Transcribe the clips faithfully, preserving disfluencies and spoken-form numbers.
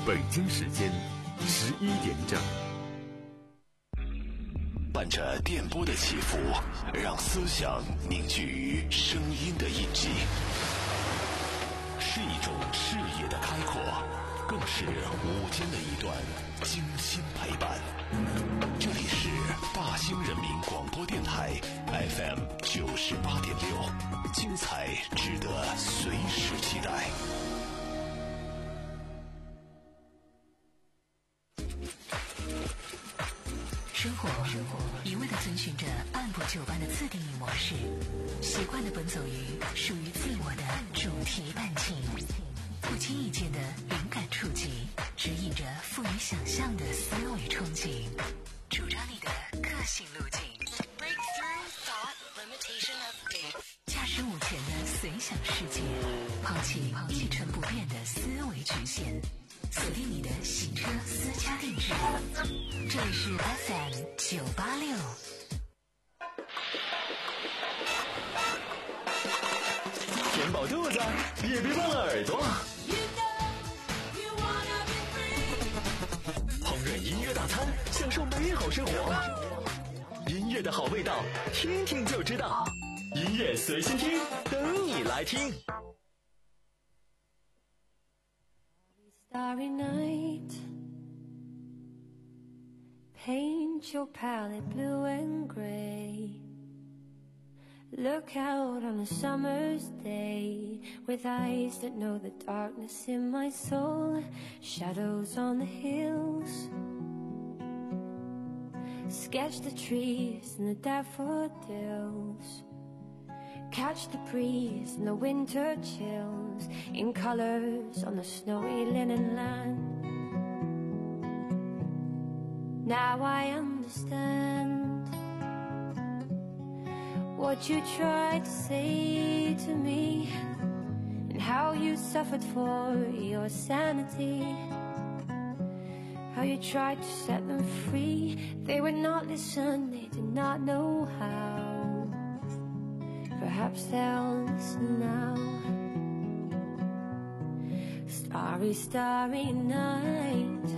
北京时间十一点整。 伴着电波的起伏，让思想凝聚于声音的印记，是一种视野的开阔，更是午间的一段精心陪伴。这里是大兴人民广播电台 F M 九十八点六，精彩值得随时期待。 生活一味地遵循着按部就班的自定义模式，习惯地奔走于属于自我的主题伴情，不经意间的灵感触及，指引着富于想象的思维憧憬，主张你的个性路径。驾驶午前的随想世界，抛弃一成不变的思维局限，锁定你的行车私家定制。这里是 F M 九八六。 填饱肚子，也别忘了耳朵。烹饪音乐大餐，享受美好生活。音乐的好味道，听听就知道。音乐随心听，等你来听。 Starry night, paint your palette blue and gray. Look out on a summer's day with eyes that know the darkness in my soul. Shadows on the hills, sketch the trees and the daffodils. Catch the breeze and the winter chills in colors on the snowy linen land. Now I understand what you tried to say to me, and how you suffered for your sanity, how you tried to set them free. They would not listen, they did not know how. Perhaps they'll listen now. Starry, starry night,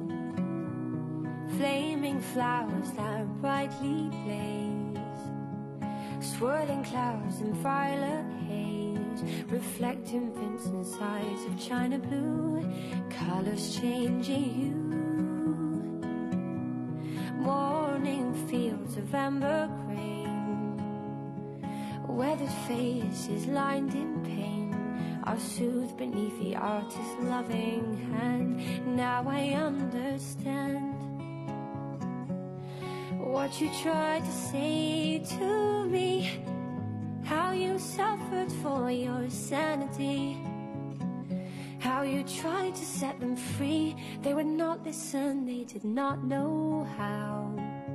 flaming flowers that brightly blaze, swirling clouds in violet haze, reflecting Vincent's eyes of china blue, colors changing hue, morning fields of amber grain, weathered faces lined in pain are soothed beneath the artist's loving hand. Now I understand what you tried to say to me, how you suffered for your sanity, how you tried to set them free. They would not listen, they did not know how.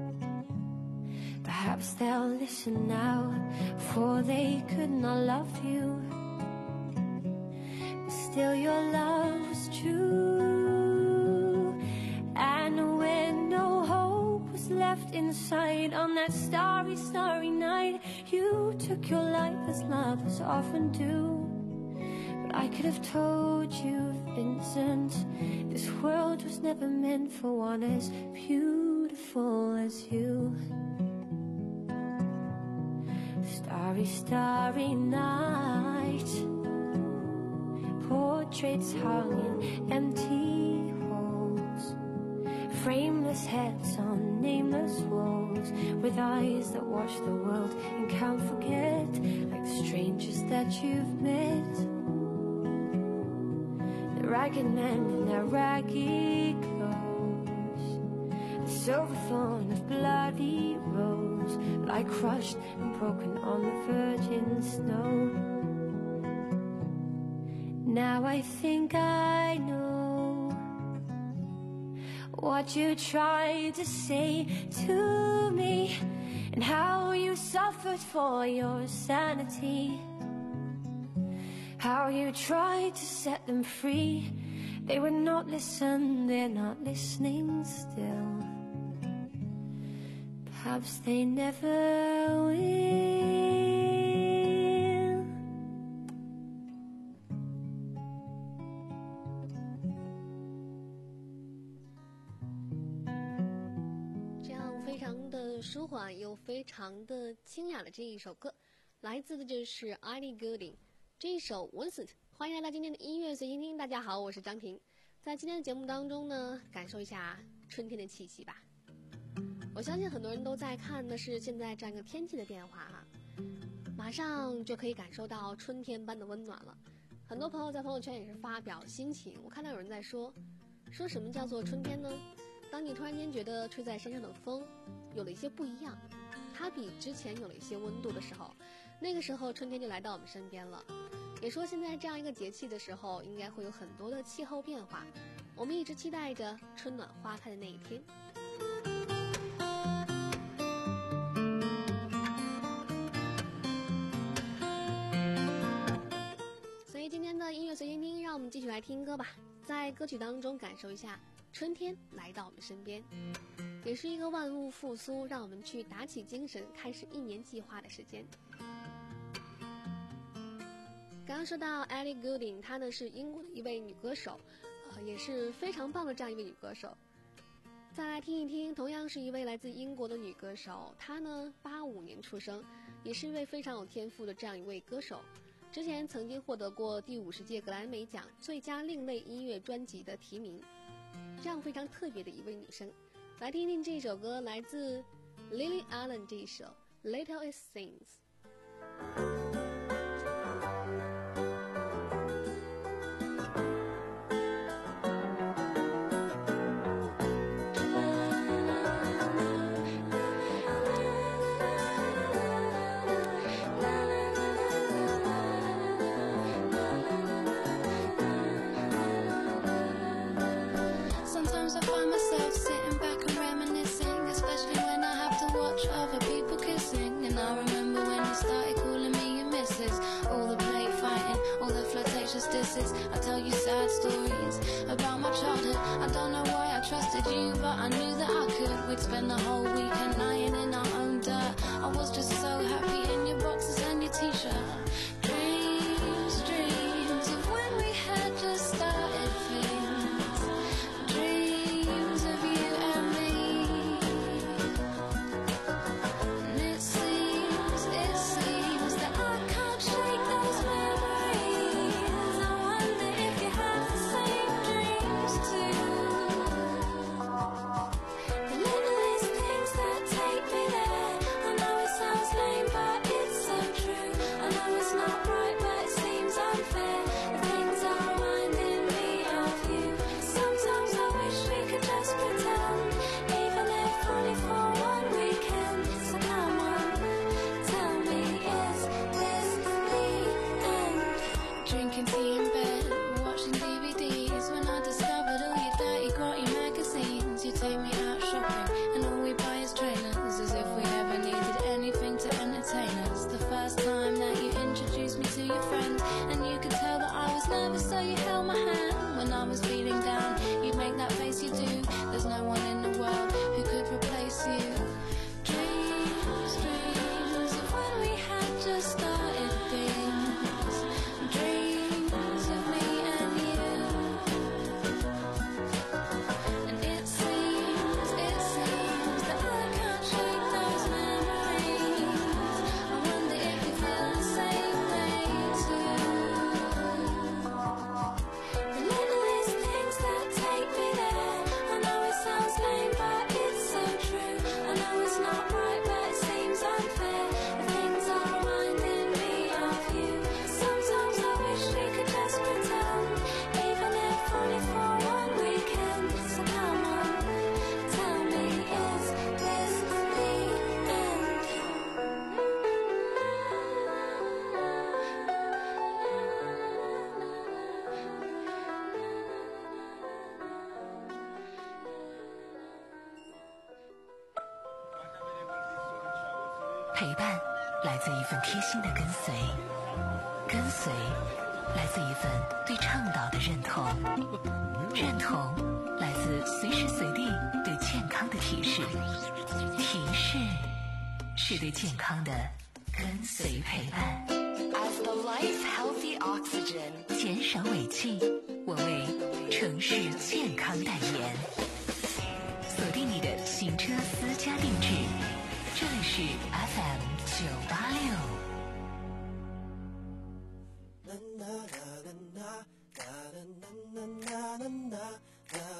Perhaps they'll listen now, for they could not love you, but still your love was true. And when no hope was left inside on that starry, starry night, you took your life as lovers often do. But I could have told you, Vincent, this world was never meant for one as beautiful as you. Starry, starry night, portraits hung in empty halls, frameless heads on nameless walls, with eyes that watch the world and can't forget, like strangers that you've met. The ragged men in their ragged clothes, the silver thorn of bloody rose, lie crushed and broken on the virgin snow. Now I think I know what you tried to say to me, and how you suffered for your sanity, how you tried to set them free. They would not listen, they're not listening still. Perhaps they never will. 的舒缓又非常的清雅的这一首歌，来自的就是 Ellie Goulding 这一首 Vincent。 欢迎来到今天的音乐随心听，大家好，我是张婷。在今天的节目当中呢，感受一下春天的气息吧。我相信很多人都在看的是现在这样一个天气的变化哈，马上就可以感受到春天般的温暖了。很多朋友在朋友圈也是发表心情，我看到有人在说说什么叫做春天呢？当你突然间觉得吹在身上的风有了一些不一样，它比之前有了一些温度的时候，那个时候春天就来到我们身边了。也说现在这样一个节气的时候，应该会有很多的气候变化，我们一直期待着春暖花开的那一天。所以今天的音乐随心听，让我们继续来听歌吧，在歌曲当中感受一下春天来到我们身边，也是一个万物复苏，让我们去打起精神，开始一年计划的时间。刚刚说到 Ellie Goulding， 她呢是英国的一位女歌手，呃，也是非常棒的这样一位女歌手。再来听一听，同样是一位来自英国的女歌手，她呢八五年出生，也是一位非常有天赋的这样一位歌手。之前曾经获得过第五十届格莱美奖最佳另类音乐专辑的提名，这样非常特别的一位女生。来听听这首歌，来自 Lily Allen 这一首 Little It Seems。 I tell you sad stories about my childhood. I don't know why I trusted you, but I knew that I could. We'd spend the whole weekend lying in our own dirt. I was just so happy in your boxes and your t-shirt. Dreams, dreams of when we had just started things. Dreams of you and me. And it seems, it seems that I can't shake those memories. The littlest things that take me there. I know it sounds lame, but it's so true. I know it's not right, but it seems unfair. The things are reminding me of you. Sometimes I wish we could just pretend, even if only for one weekend. So come on, tell me, is this the end? Drinking tea in bed, watching D V Ds. When I discovered all your dirty, grotty magazines, you take me out shopping, and all we buy is trainers, as if we ever needed anything to entertain us. The first time that you introduced me to your friend, and you could tell that I was nervous, so you held my hand. When I was feeling down, you'd make that face you do. There's no one in the world who could replace you. Dreams, dreams of when we had just started things. Dreams of me and you. And it seems, it seems that I can't shake those memories. I wonder if you feel the same way too. The littlest things that take me there. I know it sounds lame, but it's so true. I know it's not right, but it seems unfair. The things are reminding me of you. Sometimes I wish we could just pretend, even if only for one weekend. So come on, tell me, is this the end? “陪伴”来自一份贴心的跟随，跟随来自一份对倡导的认同，认同来自随时随地对健康的提示，提示是对健康的跟随陪伴。As the life healthy oxygen， 减少尾气，我为城市健康代言。锁定你的行车私家定制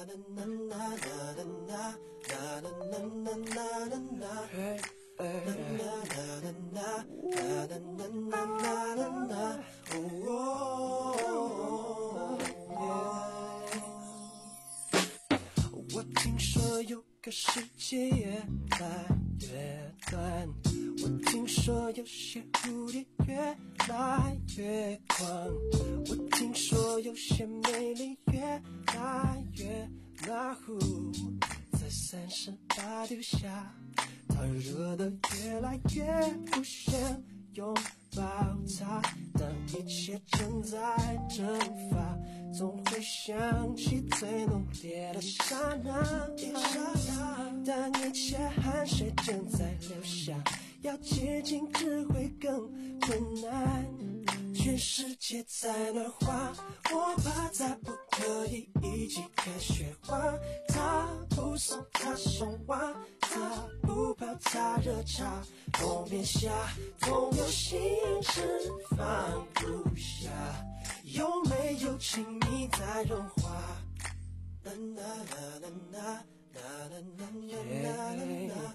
我听说有个世界越来越短，我听说有些蝴蝶越来越狂，我听说有些美丽越来越马虎，在三十八度下，它热得越来越不想拥抱它。当一切正在蒸发，总会想起最浓烈的刹那。当一切汗水正在流下，要接近只会更困难。全世界在暖化，我怕它不可以一起看雪花。它不送它送花，它不泡它热茶，冬眠下总有心事放不下。有没有情蜜在融化？啦啦啦啦啦啦啦啦啦啦啦。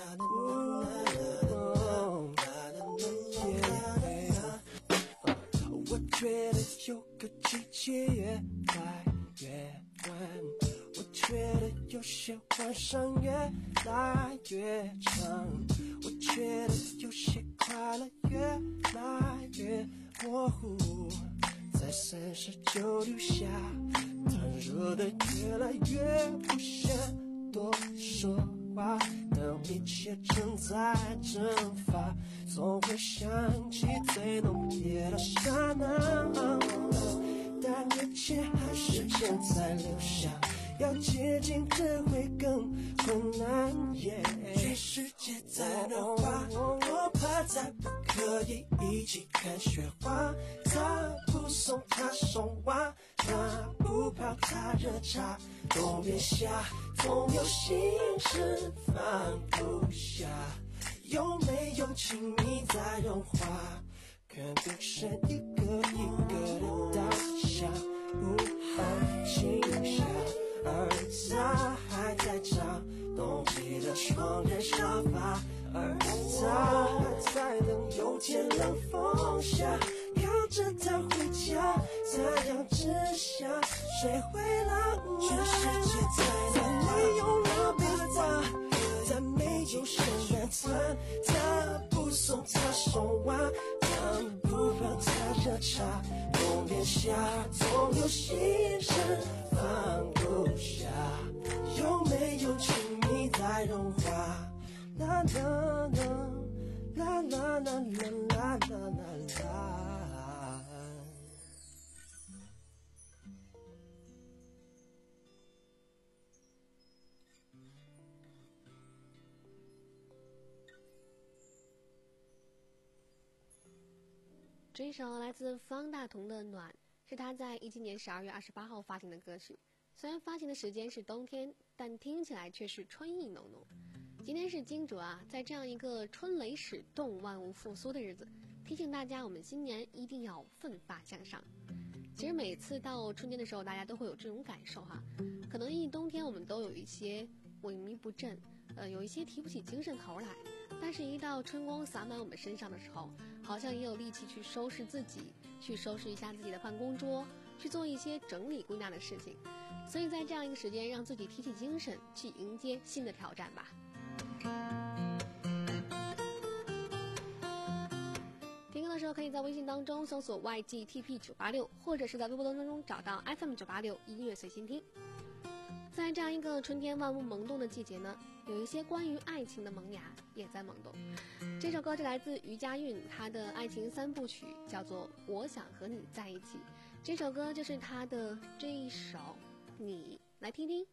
我觉得有个季节越来越晚，我觉得有些晚上越来越长，我觉得有些快乐越来越模糊，在三十九度下，它热得越来越不想多说话。当一切正在蒸发，总会想起最浓烈的刹那。当一切还是正在流下，要接近只会更困难。Yeah. 全世界在暖化，我怕再不可以一起看雪花。他不送他送花，他不泡他热茶，冬眠下总有心事放不下。有没有情蜜在融化？看冰山一个一个的倒下，不安静下，而他还在找冬季的双人沙发，而他还在等有天冷风下，靠着他回家，太阳之下，谁会让我？全世界在没有了悲欢，再没有生难餐，他不送他送花，他不泡他热茶，冬眠下总有心事放不下。有没有情蜜在融化？啦啦啦啦啦啦啦啦啦啦。 这一首来自方大同的《暖》是他在一七年十二月二十八号发行的歌曲。虽然发行的时间是冬天，但听起来却是春意浓浓。今天是惊蛰啊，在这样一个春雷始动、万物复苏的日子，提醒大家，我们新年一定要奋发向上。其实每次到春天的时候，大家都会有这种感受哈。可能一冬天我们都有一些萎靡不振，呃，有一些提不起精神头来。但是，一到春光洒满我们身上的时候，好像也有力气去收拾自己，去收拾一下自己的办公桌，去做一些整理归纳的事情。所以在这样一个时间，让自己提起精神，去迎接新的挑战吧。听歌的时候，可以在微信当中搜索 Y G T P 九八六，或者是在微博当中找到 F M 九八六音乐随心听。在这样一个春天万物萌动的季节呢，有一些关于爱情的萌芽也在萌动。这首歌是来自余佳韵，她的爱情三部曲叫做《我想和你在一起》，这首歌就是她的这一首，你来听听。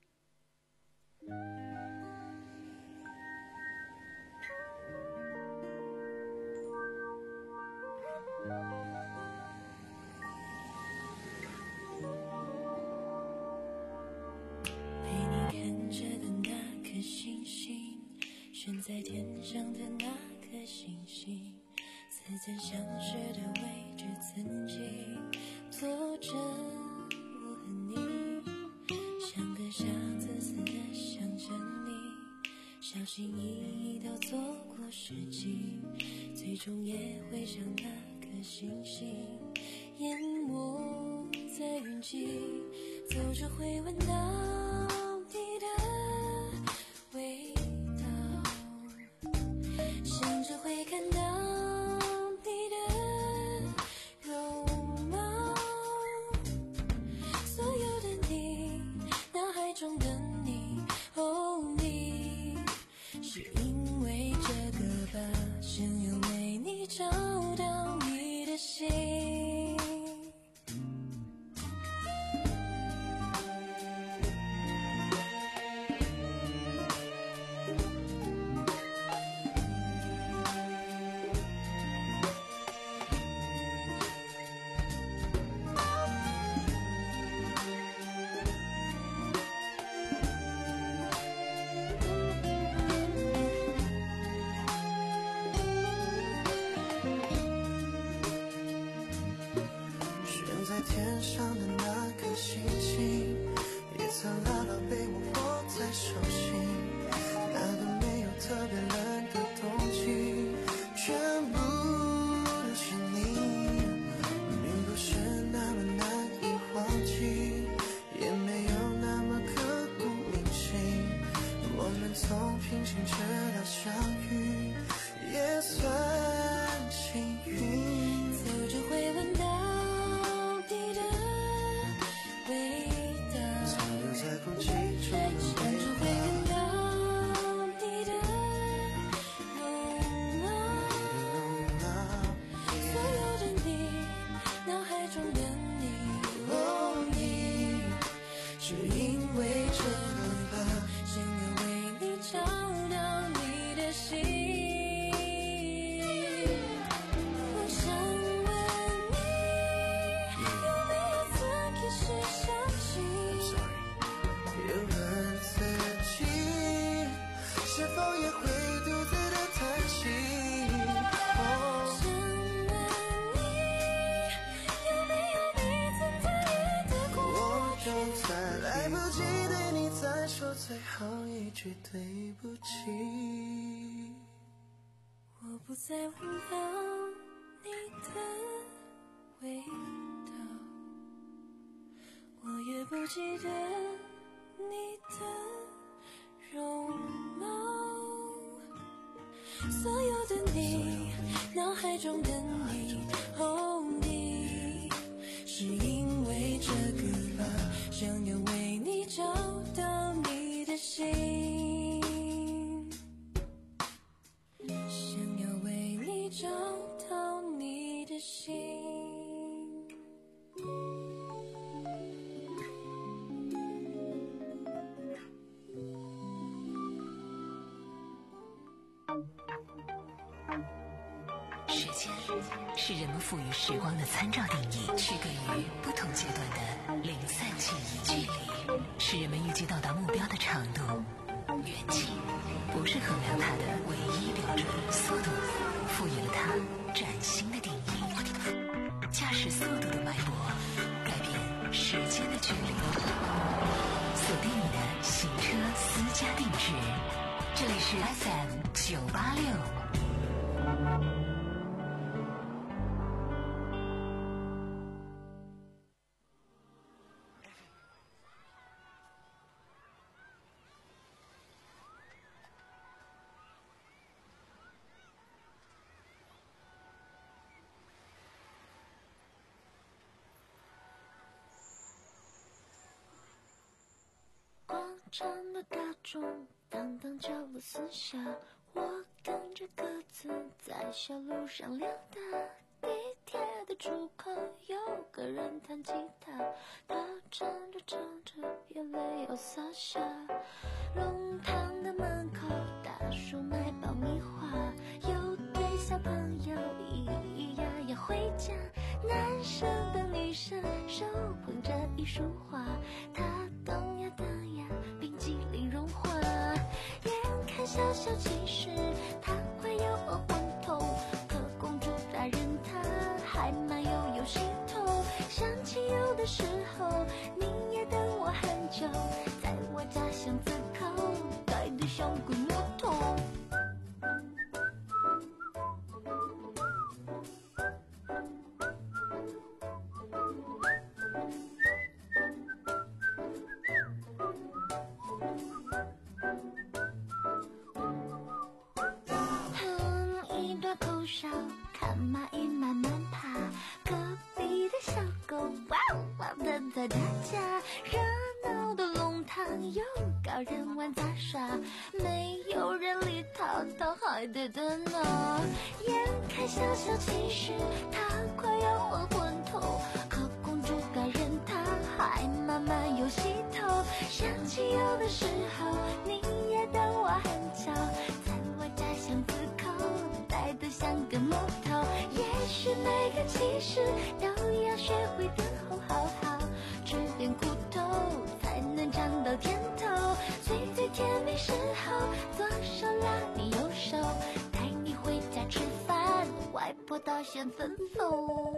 悬在天上的那颗星星，似曾相识的位置，曾经坐着我和你，像个傻小心翼翼地走过世纪，最终也会像那颗星星淹没在云际，走着会闻到你的味道，醒着会看到你的容貌，所有的你，脑海中的你，哦你，是因为这个吧，想要为你找到你的心。 天上的那颗星星，也曾牢牢被我握在手心。那个没有特别冷的冬季，全部都是你，并不是那么难以忘记，也没有那么刻骨铭心。我们从平行直到相遇，也算幸运。 走着会闻到在空气中的甚至会闻到你的容貌，所有的你，脑海中的你，哦你，是因为这个吧，想要为你找到你的心。我想问你，有没有曾开始相信？ 又问自己，是否也会独自的叹息？哦， 想问你，有没有你曾在意的过我就在来不及对你再说最后一句对不起。 我不再闻到你的味道，我也不记得你的容貌，所有的你，脑海中的你，哦你，是因为这个吧，想要为你找到你的心，想要为你找到你的心。 时间是人们赋予时光的参照定义，区隔于不同阶段的零散记忆。距离是人们预计到达目标的长度，远近不是衡量它的唯一标准。速度赋予了它崭新的定义，驾驶速度的脉搏改变时间的距离。锁定你的行车私家定制，这里是 F M 九八六。 广场的大钟当当敲了四下，我跟着鸽子在小路上溜达。地铁的出口有个人弹吉他，他唱着唱着眼泪要洒下。弄堂的门口大叔卖爆米花，有对小朋友咿咿呀呀回家。男生跟女生手捧着一束花，他等呀等呀，冰激凌融化。眼看小小其实他快要饿昏头，可公主大人她还蛮悠悠心头。想起有的时候你也等我很久，在我家巷子口带的像个木头。 有高人玩杂耍，没有人理他，他还得等啊。眼看小小其实他快要昏昏头，可公主该人他还慢慢有洗头。想起有的时候你也等我很久，在我家巷子口呆得像个木头。也许每个骑士都要学会等候，好好吃点苦头才能尝到甜头。最最甜蜜时候，左手拉你右手，带你回家吃饭，外婆大显吩咐。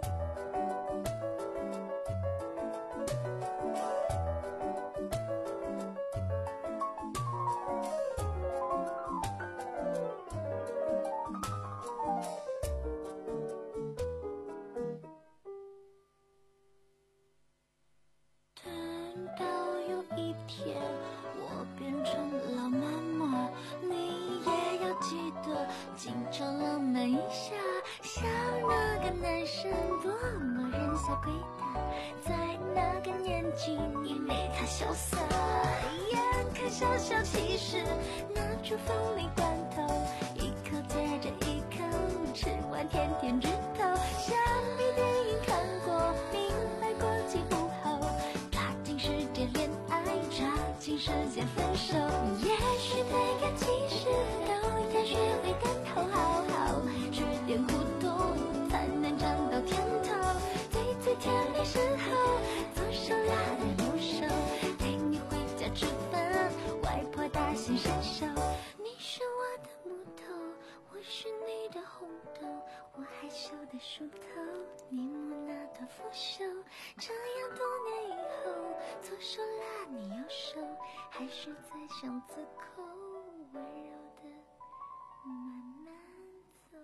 经常浪漫一下，像那个男生多么人小鬼大，在那个年纪你没他潇洒。眼看小小骑士拿出凤梨罐头，一口接着一口吃完甜甜枝头。像你电影看过明白过几乎后，抓紧时间恋爱，抓紧时间分手。也许每个骑士都要学会等候，好好吃点苦头才能尝到甜头。最最甜蜜时候，左手拉着右手，带你回家吃饭，外婆大显身手。你是我的木头，我是你的红豆，我害羞的梳头，你木讷的腐朽。这样多年以后，左手拉你右手，还是在巷子口温柔的慢慢走。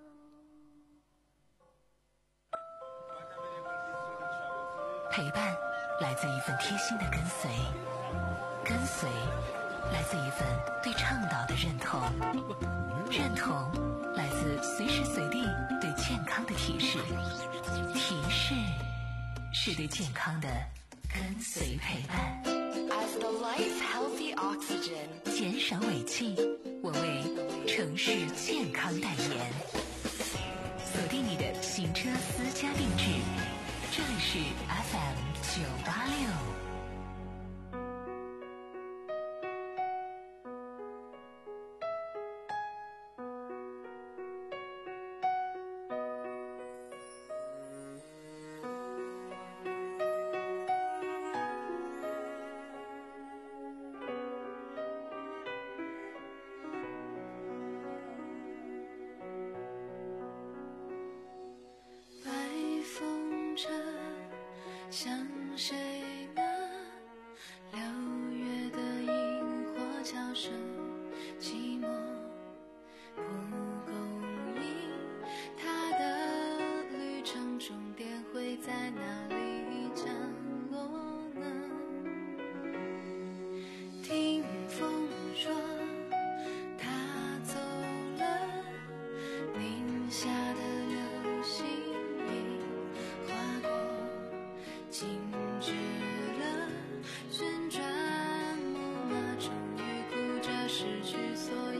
陪伴来自一份贴心的跟随，跟随来自一份对倡导的认同，认同来自随时随地对健康的提示，提示是对健康的跟随陪伴。 As the life healthy oxygen， 减少尾气，我为城市健康代言。锁定你的行车私家定制，这里是 F M 九八六。 像谁呢？六月的萤火悄声，寂寞蒲公英，它的旅程终点会在哪里降落呢？听风说他走了，宁夏的流星雨划过，静止了，旋转木马终于哭着失去所有。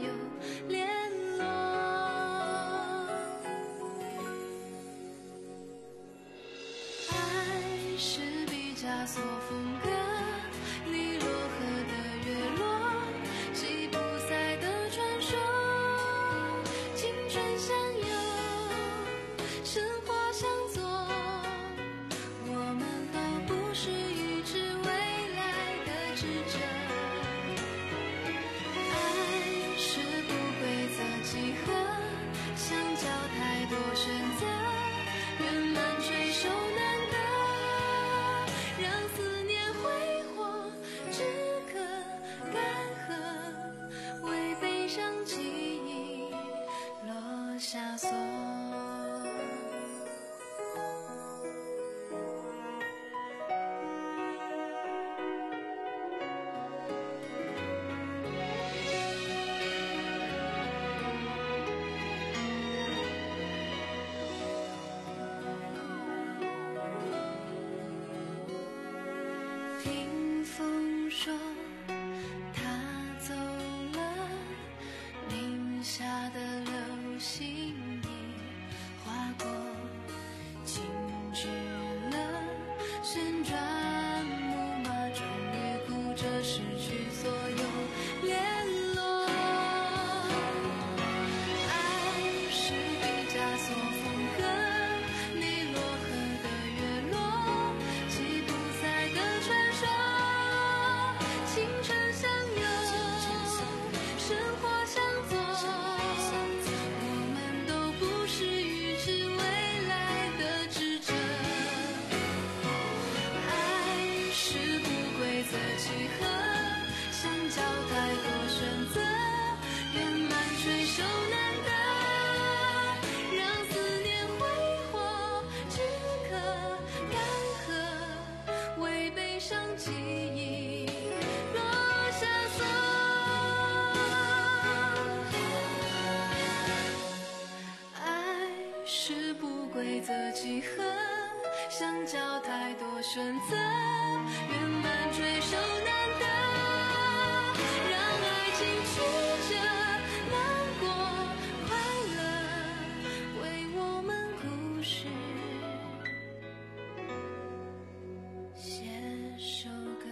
青春相拥，生活相逢，我们都不是预知未来的智者。爱是不规则几何，相较太多选择，圆满垂手难得，让思念挥霍，只可干涸，为悲伤记忆落下色。爱是不规则几何，相较太多选择，圆满垂手难得，让爱情曲折，难过快乐，为我们故事写首歌。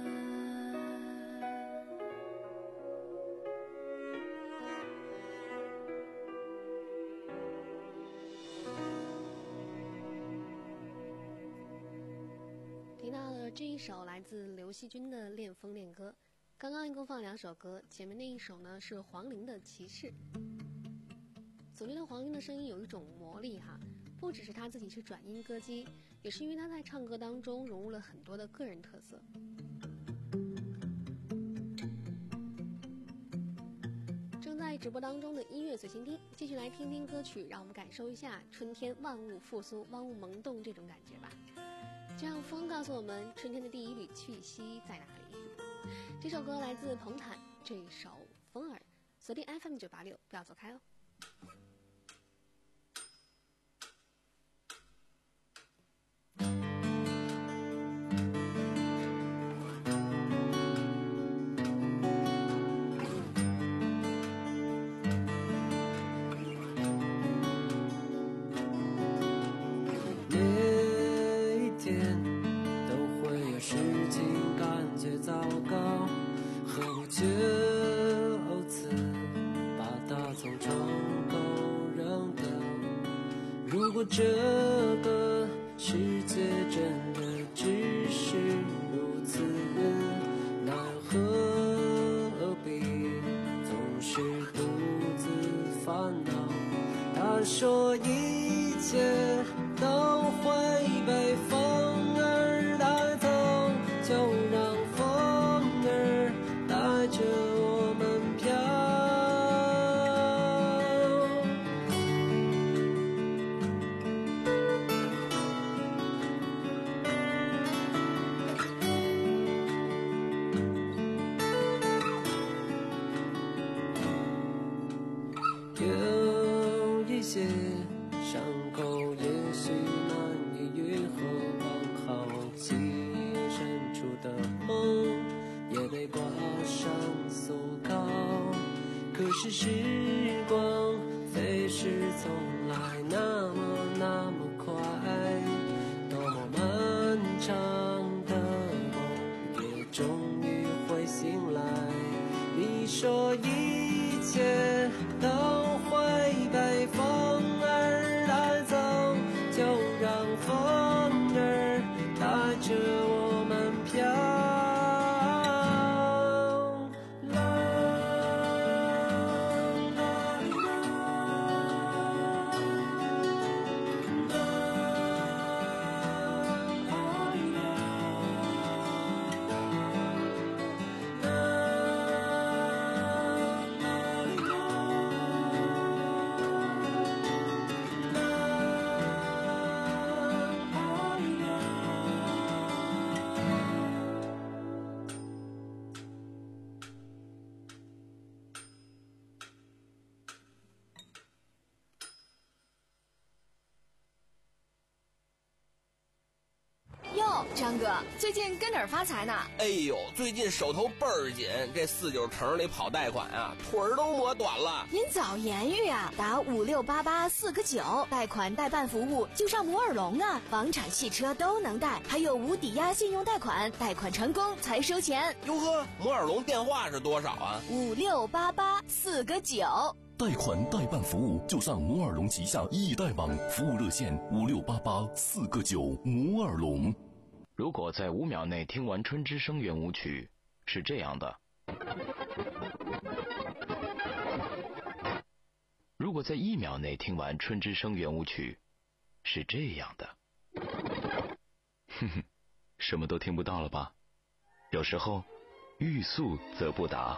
听到了这一首来自刘惜君的《恋风恋歌》，刚刚一共放两首歌，前面那一首呢是黄龄的《骑士》。总觉得黄龄的声音有一种魔力哈，不只是她自己是转音歌姬，也是因为她在唱歌当中融入了很多的个人特色。正在直播当中的音乐随心听，继续来听听歌曲，让我们感受一下春天万物复苏、万物萌动这种感觉吧。就让风告诉我们春天的第一缕气息在哪里。这首歌来自彭坦，这一首《风儿》，锁定 F M 九八六，不要走开哦。 这个世界真的只是如此，那何必总是独自烦恼？他说一切都会被风儿带走，就让风儿带着我们飘。伤口也许难以愈合，往好奇深处的梦也被挂上锁铐。可是时光飞逝，从来那么那么快，多么漫长的梦也终于会醒来。你说一切都会被风儿带走，就让风儿带着我们飘。 张哥，最近跟哪儿发财呢？ 哎呦，最近手头倍儿紧，这四九城里跑贷款啊，腿儿都磨短了。 您早言语啊，打五六八八四个九，贷款代办服务就上摩尔龙啊，房产、汽车都能贷，还有无抵押信用贷款，贷款成功才收钱。 哟呵，摩尔龙电话是多少啊？ 五六八八四个九。 贷款代办服务就上摩尔龙旗下易贷网，服务热线五六八八四个九。摩尔龙。 如果在五秒内听完春之声圆舞曲， 是这样的。如果在一秒内听完《春之声》圆舞曲，是这样的。哼哼，什么都听不到了吧？有时候欲速则不达。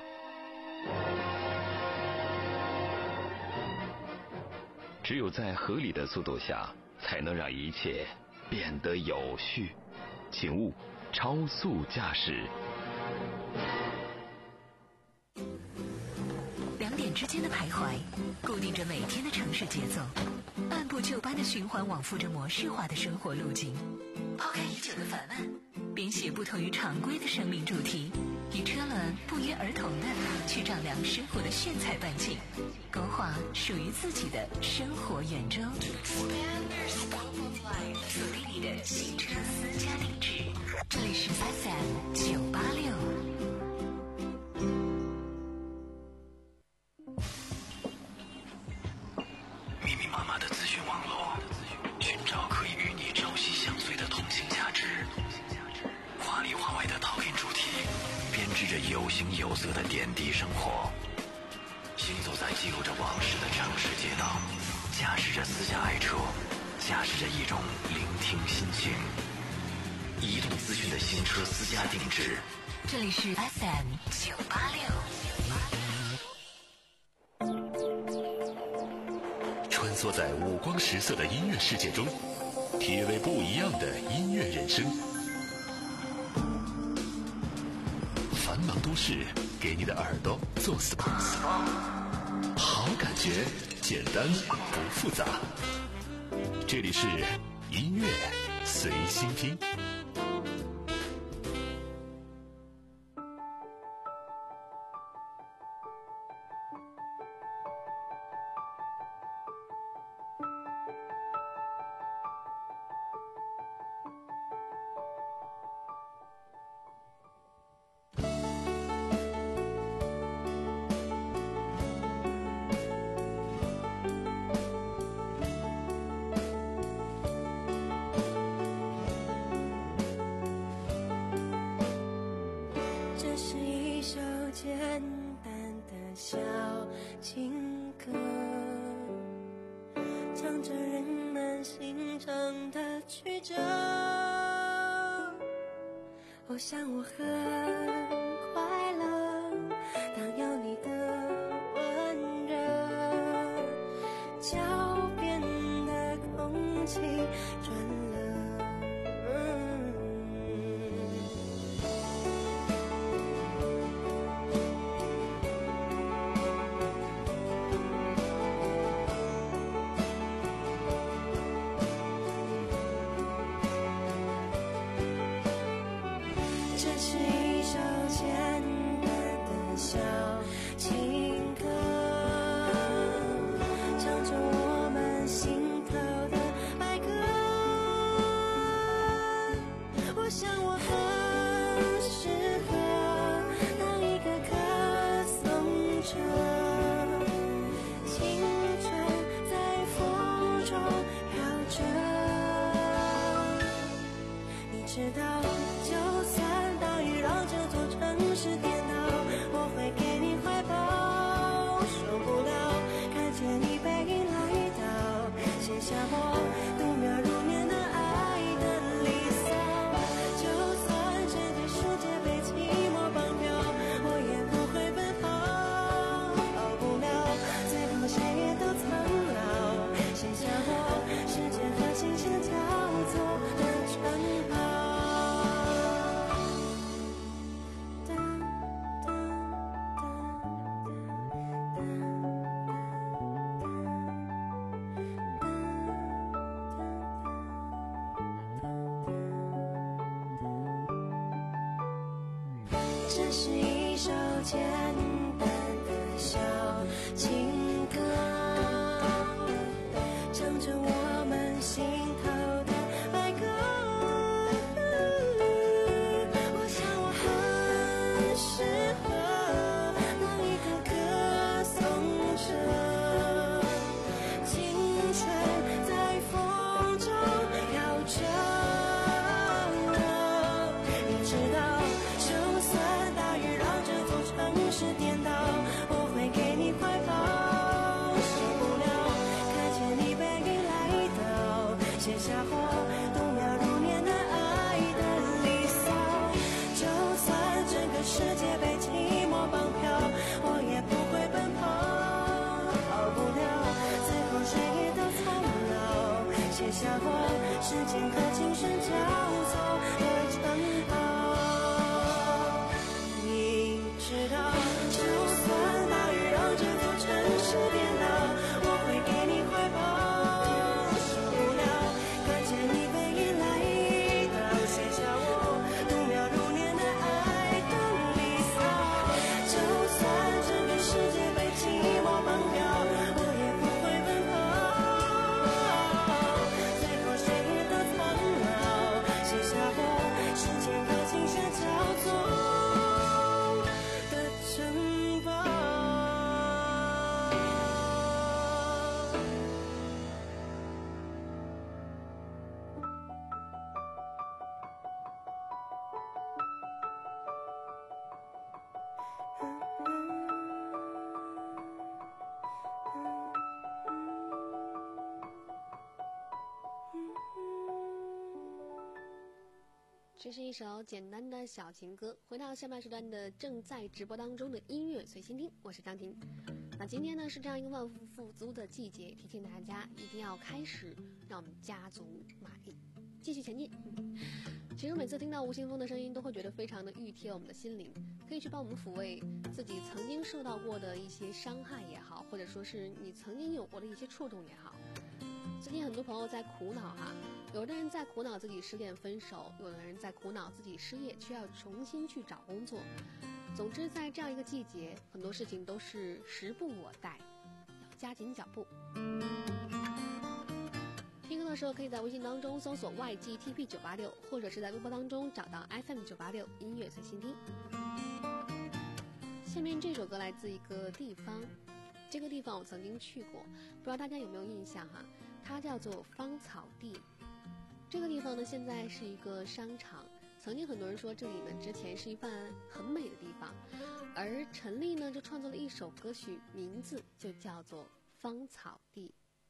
只有在合理的速度下，才能让一切变得有序。请勿超速驾驶。 两点之间的徘徊，固定着每天的城市节奏，按部就班的循环往复着模式化的生活路径。抛开已久的烦闷，编写不同于常规的生命主题，与车轮不约而同的去丈量生活的炫彩半径，勾画属于自己的生活圆周。锁定你的新车私家定制，这里是 F M 九八六。 密密麻麻的资讯网络，寻找可以与你朝夕相随的同性价值。华里华外的讨厌主题，编织着有形有色的点滴生活。行走在记录着往事的城市街道，驾驶着私家爱车，驾驶着一种聆听心情。移动资讯的新车私家定制， 这里是 F M 九八六。 穿梭在五光十色的音乐世界中，体味不一样的音乐人生。繁忙都市给你的耳朵做 S P A， 好感觉简单不复杂。这里是音乐随心听。 简单的小情歌，唱着人们心肠的曲折。我想我很快乐，当有你的温热，脚边的空气转了。嗯这是一首简单的小情歌，唱着我们心头的哀歌。我想我很适合当一个歌颂者，青春在风中飘着。你知道就算大雨下过时间和琴声交错的城堡。你知道，就算大雨让这座城市颠倒，我会给你怀抱。受不了看见你背影来到，写下我度秒如年的爱的离骚。就算整个世界被寂寞绑票，我也不会奔跑。最后谁都苍老，写下我时间和琴声交错的城堡。 这是一首简单的小情歌。回到下半时段的正在直播当中的音乐随心听，我是张婷。那今天呢是这样一个万物复苏的季节，提醒大家一定要开始让我们加足马力，继续前进。嗯、其实每次听到吴青峰的声音，都会觉得非常的熨贴我们的心灵，可以去帮我们抚慰自己曾经受到过的一些伤害也好，或者说是你曾经有过的一些触动也好。最近很多朋友在苦恼哈、啊，有的人在苦恼自己失恋分手，有的人在苦恼自己失业，却要重新去找工作。总之，在这样一个季节，很多事情都是时不我待，要加紧脚步。听歌的时候，可以在微信当中搜索 Y G T P 九八六，或者是在微博当中找到 F M 九八六音乐随心听。下面这首歌来自一个地方，这个地方我曾经去过，不知道大家有没有印象哈、啊？它叫做芳草地。这个地方呢，现在是一个商场。曾经很多人说这里呢之前是一番很美的地方，而陈粒呢就创作了一首歌曲，名字就叫做《芳草地》。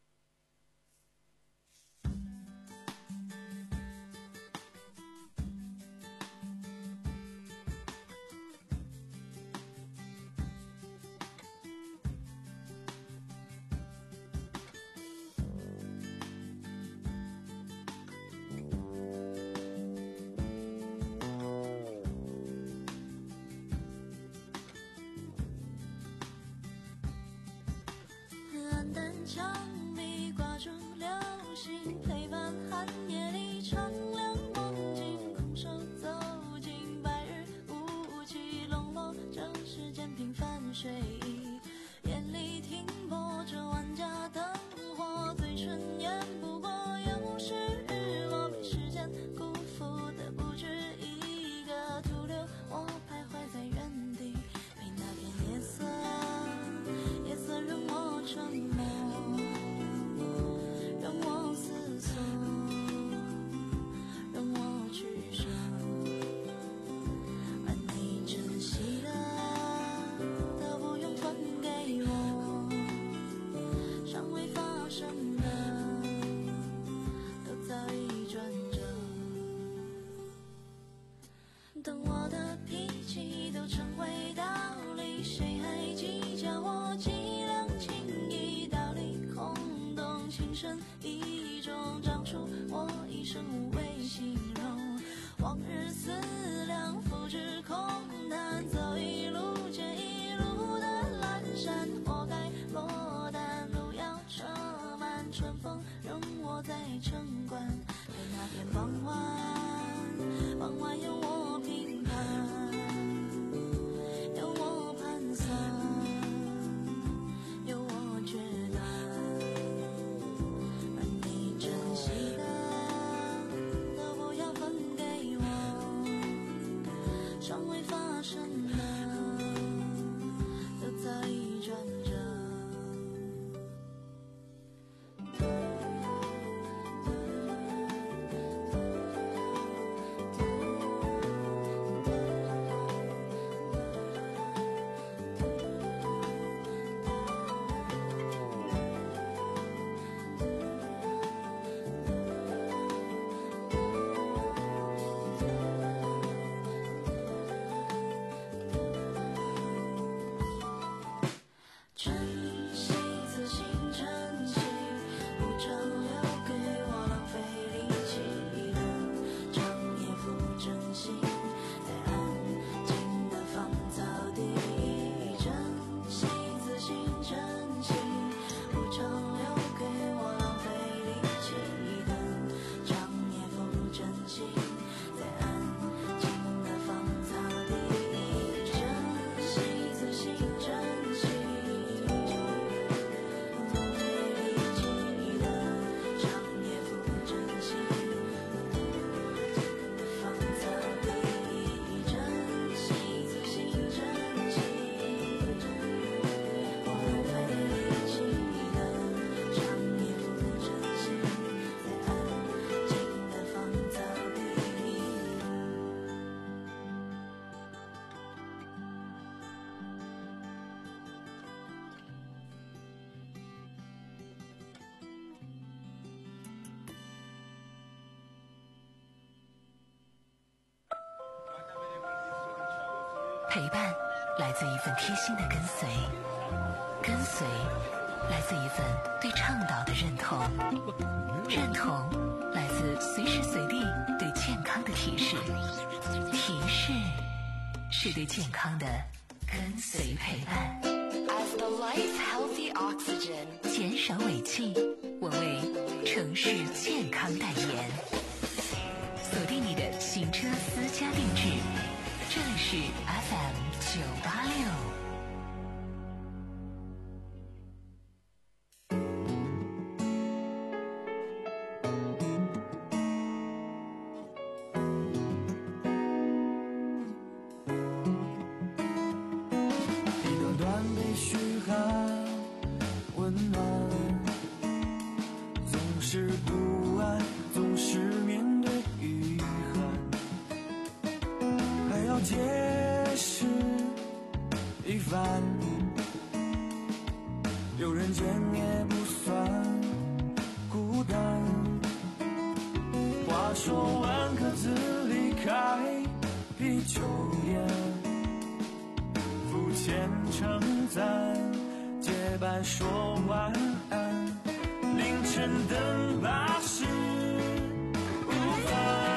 墙壁挂着流星，陪伴寒夜里长凉梦境，空手走进白日雾气，笼络着世间平凡睡意，眼里停泊着万家灯火，嘴唇掩不过又是日落，被时间辜负的不止一个徒留，我徘徊在原地，被那片夜色夜色任我沉默，让我思索，让我取舍，而你珍惜的都不用陪伴来自一份贴心的跟随，跟随来自一份对倡导的认同，认同来自随时随地对健康的提示，提示是对健康的跟随陪伴。 As the life healthy oxygen， 减少尾气，我为城市健康代言。锁定你的行车私家定制，这里是 F M 九八六。 有人间也不算孤单。话说完各自离开啤酒宴，付钱称赞，结伴说晚安。凌晨等巴士午饭。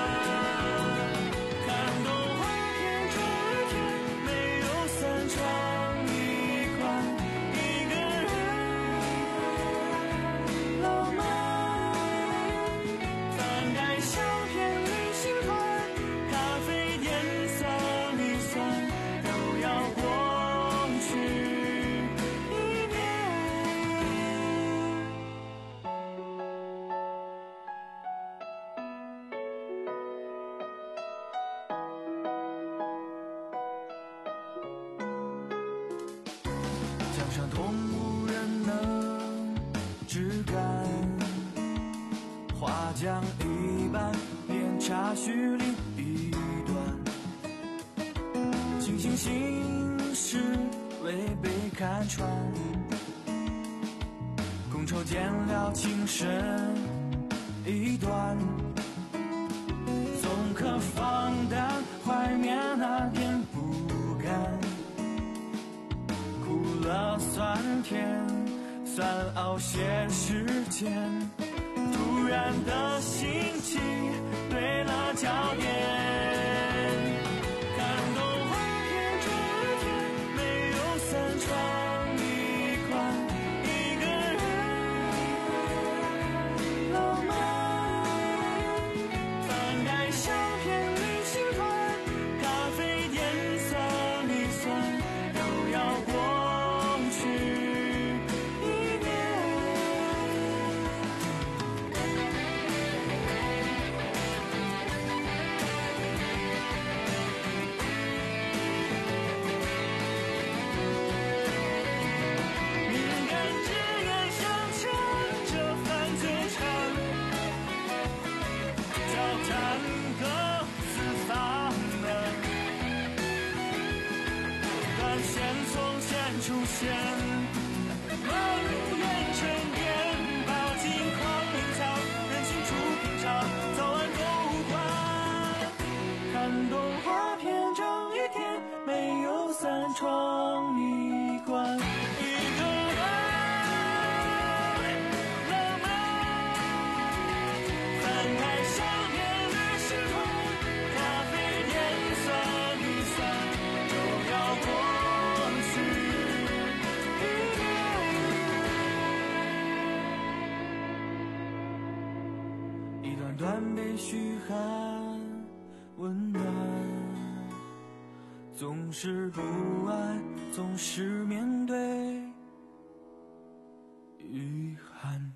江上痛无人能支竿，花桨一半，连插叙另一端。庆幸心事未被看穿，觥筹见了情深一段。总可放胆怀缅那点不甘，苦了酸甜，算熬些时间。突然的兴起，对了焦点。看动画片这一天，没有散场一款，一个人浪漫。翻开相片旅行团，咖啡店算一算，都要过去一年。敏感之眼想着这犯罪场，交谈各自放冷，断线从线出现，马路远成边，抱紧狂鸣草，人情处平常，早晚都无关。看动画片整一天，没有散场一关，一个人浪漫。翻开相片旅行团，咖啡店算一算，都要过去一年。一段段被嘘寒温暖，总是不安，总是面对遗憾。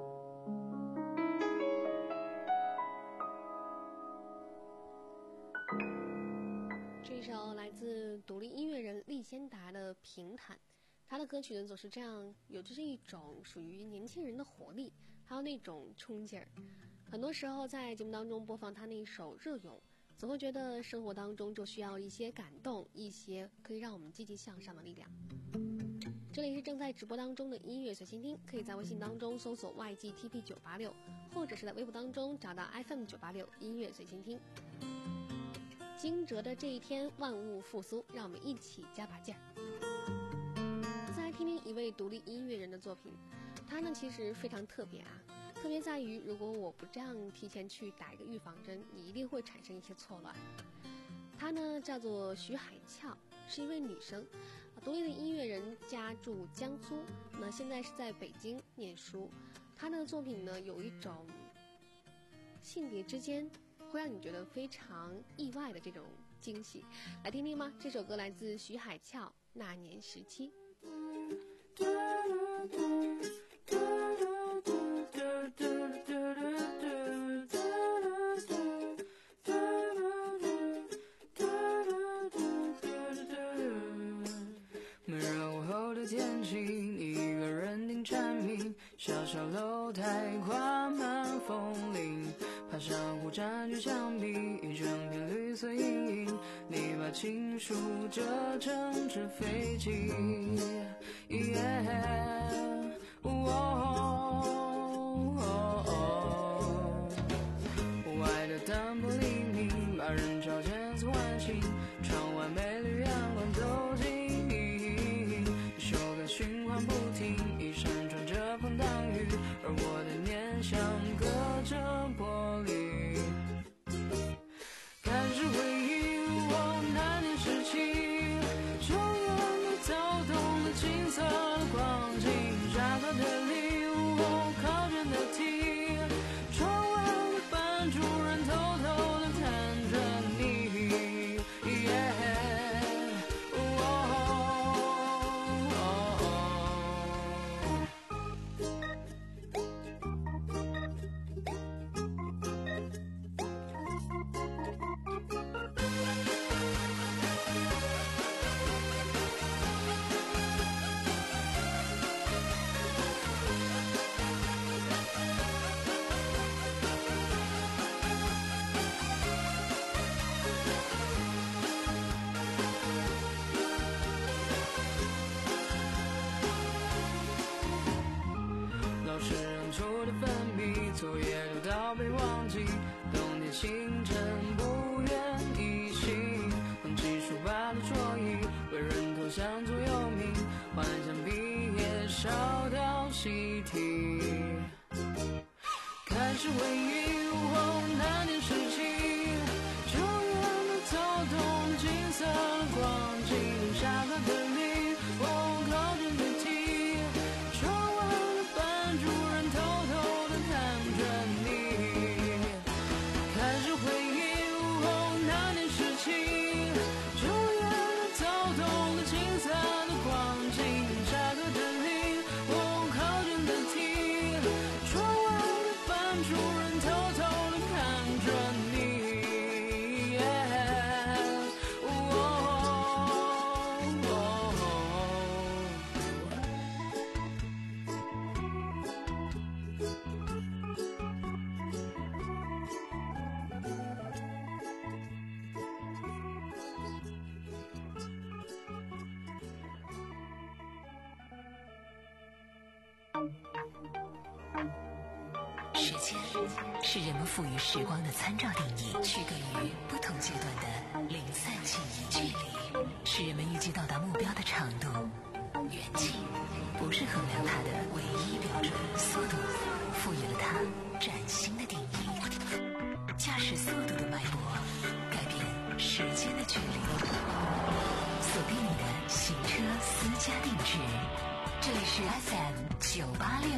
这首来自独立音乐人利先达的《平坦》，他的歌曲呢总是这样，有着这一种属于年轻人的活力，还有那种冲劲儿。很多时候在节目当中播放他那一首《热涌》，总会觉得生活当中就需要一些感动，一些可以让我们积极向上的力量。这里是正在直播当中的音乐随心听，可以在微信当中搜索 Y G T P 九八六，或者是在微博当中找到 F M 九八六音乐随心听。 惊蛰的这一天，万物复苏，让我们一起加把劲儿。再来听听一位独立音乐人的作品，他呢其实非常特别啊，特别在于如果我不这样提前去打一个预防针，你一定会产生一些错乱。她呢叫做徐海俏，是一位女生，独立的音乐人，家住江苏，那现在是在北京念书。她的作品呢有一种性别之间会让你觉得非常意外的这种惊喜，来听听吗？这首歌来自徐海俏，《那年十七》。 闷热午后的天气，你一个人听蝉鸣，小小楼台挂满风铃，爬上护占据墙壁，一整片绿色阴影，你把情书折成纸飞机。Yeah, oh, oh, oh. 户外的灯不黎明，把人潮渐次唤醒，窗外美丽阳光透进。首歌循环不停，一扇穿着风挡雨，而我的念想隔着玻璃，开始回忆我那年十七，就让你躁动的金色的光景，下课的礼物，考卷的题，窗外的班主任偷偷地看着你。Yeah,老师扔出的粉笔，作业丢到被忘记，冬天清晨不愿一起，放弃书包的桌椅，为人头像座右铭，幻想毕业烧掉习题，开始回忆我那年十七，就让那躁动的金色的光景，下课的礼，我考卷的题，窗外的班主任偷偷地看着你，开始回忆我那年十七，就让那躁动的金色的光景，下课的礼，我考卷的题，窗外的班主任偷偷地看着你。Yeah, oh, oh, oh. 时间是人们赋予时光的参照定义，区隔于不同阶段的零散记忆距离，是人们预计到达目标的长度。远近不是衡量它的唯一标准，速度赋予了它崭新的定义。驾驶速度的脉搏，改变时间的距离。锁定你的行车私家定制，这里是 F M 九八六。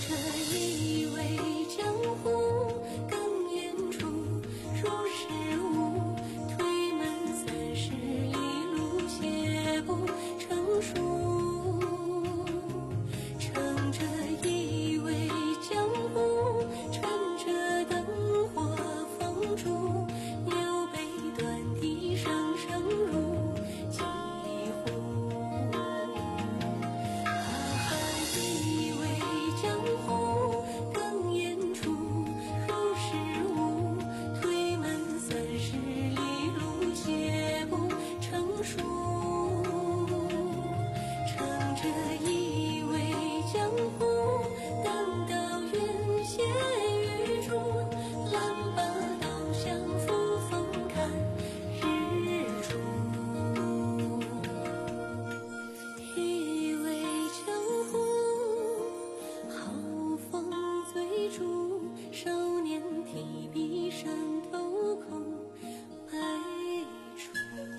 着一味江湖，更演出数十五，推门三十里路，且不成熟。乘着一味江湖，趁着灯火风烛，刘备断笛声声入几乎。浩瀚一味江湖，更演出数十五，推门三十里路，且不成熟。乘着一味江湖，等到远些雨珠，懒把刀向扶风看日出。一味江湖，好风醉住，少年提笔上头空白处。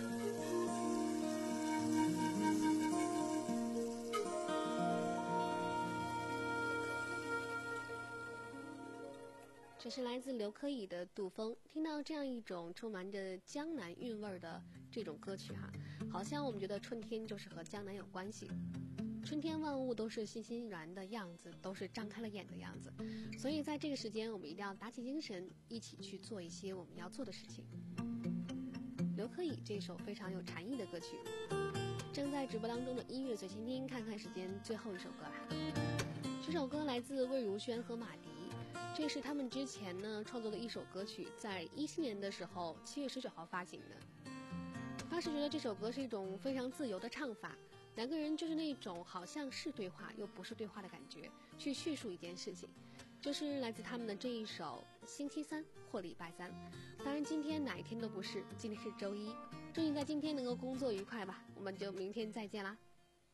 这是来自刘珂矣的《杜峰》。听到这样一种充满着江南韵味的这种歌曲哈，好像我们觉得春天就是和江南有关系。春天万物都是欣欣然的样子，都是张开了眼的样子，所以在这个时间我们一定要打起精神，一起去做一些我们要做的事情。刘珂矣这首非常有禅意的歌曲，正在直播当中的音乐随心听，看看时间，最后一首歌啦。这首歌来自魏如萱和马迪，这是他们之前呢创作的一首歌曲，在一七年的时候七月十九号发行的。当时觉得这首歌是一种非常自由的唱法，两个人就是那种好像是对话又不是对话的感觉，去叙述一件事情，就是来自他们的这一首星期三或礼拜三。当然今天哪一天都不是，今天是周一，祝你在今天能够工作愉快吧，我们就明天再见啦。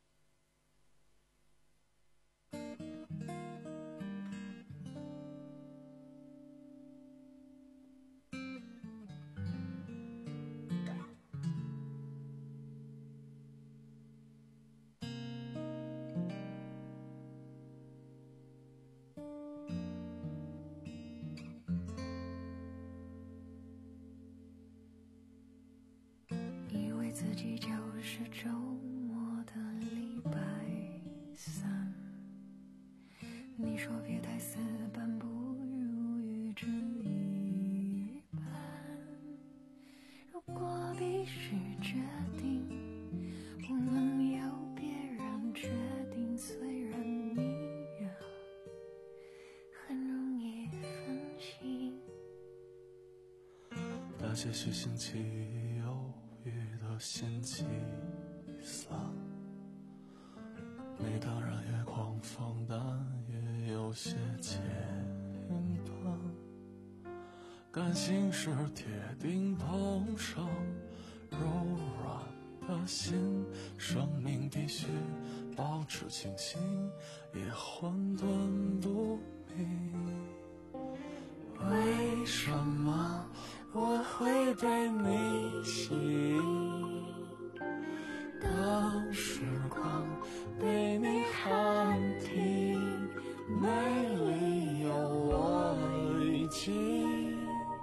以为自己就是周末的礼拜三，你说别太死板，不如与之一般。如果必须决定，不能由别人决定，虽然你也很容易分心。 那些许星期一犹豫的星期三，你当然也狂放，但也有些牵绊。感性是铁钉碰上柔软的心，生命必须保持清醒，也混沌不明。为什么我会被你吸引？当时光被你喊停，没理由我已经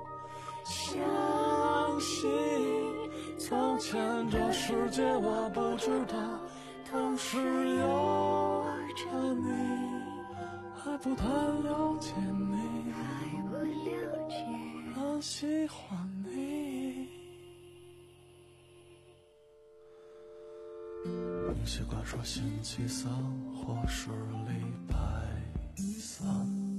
相信，从前这世界我不知道，同时有着你，还不太了解你， 还不了解， 很喜欢你。你习惯说星期三或是礼拜三，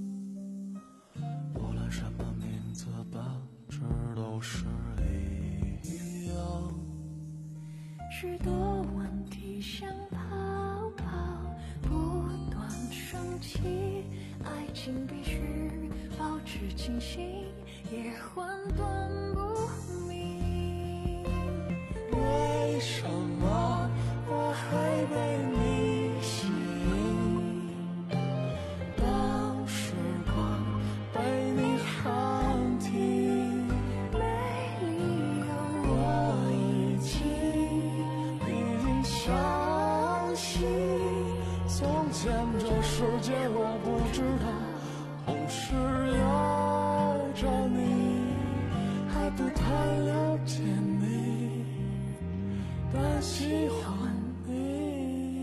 无论什么名字本质都是一样。 许多问题像泡泡不断升起，爱情必须保持清醒，也混沌不明。 为什么我会被你吸引？当时光被你喊停， 没理由我已经已经相信，从前这世界我我不知道，同时有着你，还不太了解你，但喜欢你。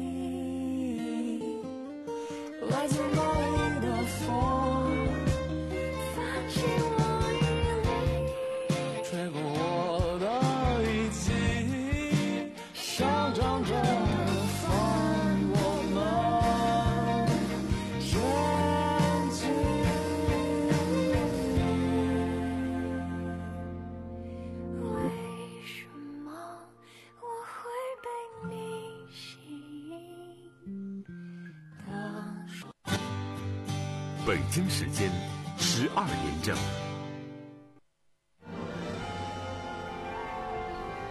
来自哪里的风， 泛起我眼泪， 吹过我的遗迹，想象着放我们前进。 为什么我会被你吸引？ 北京时间十二点整。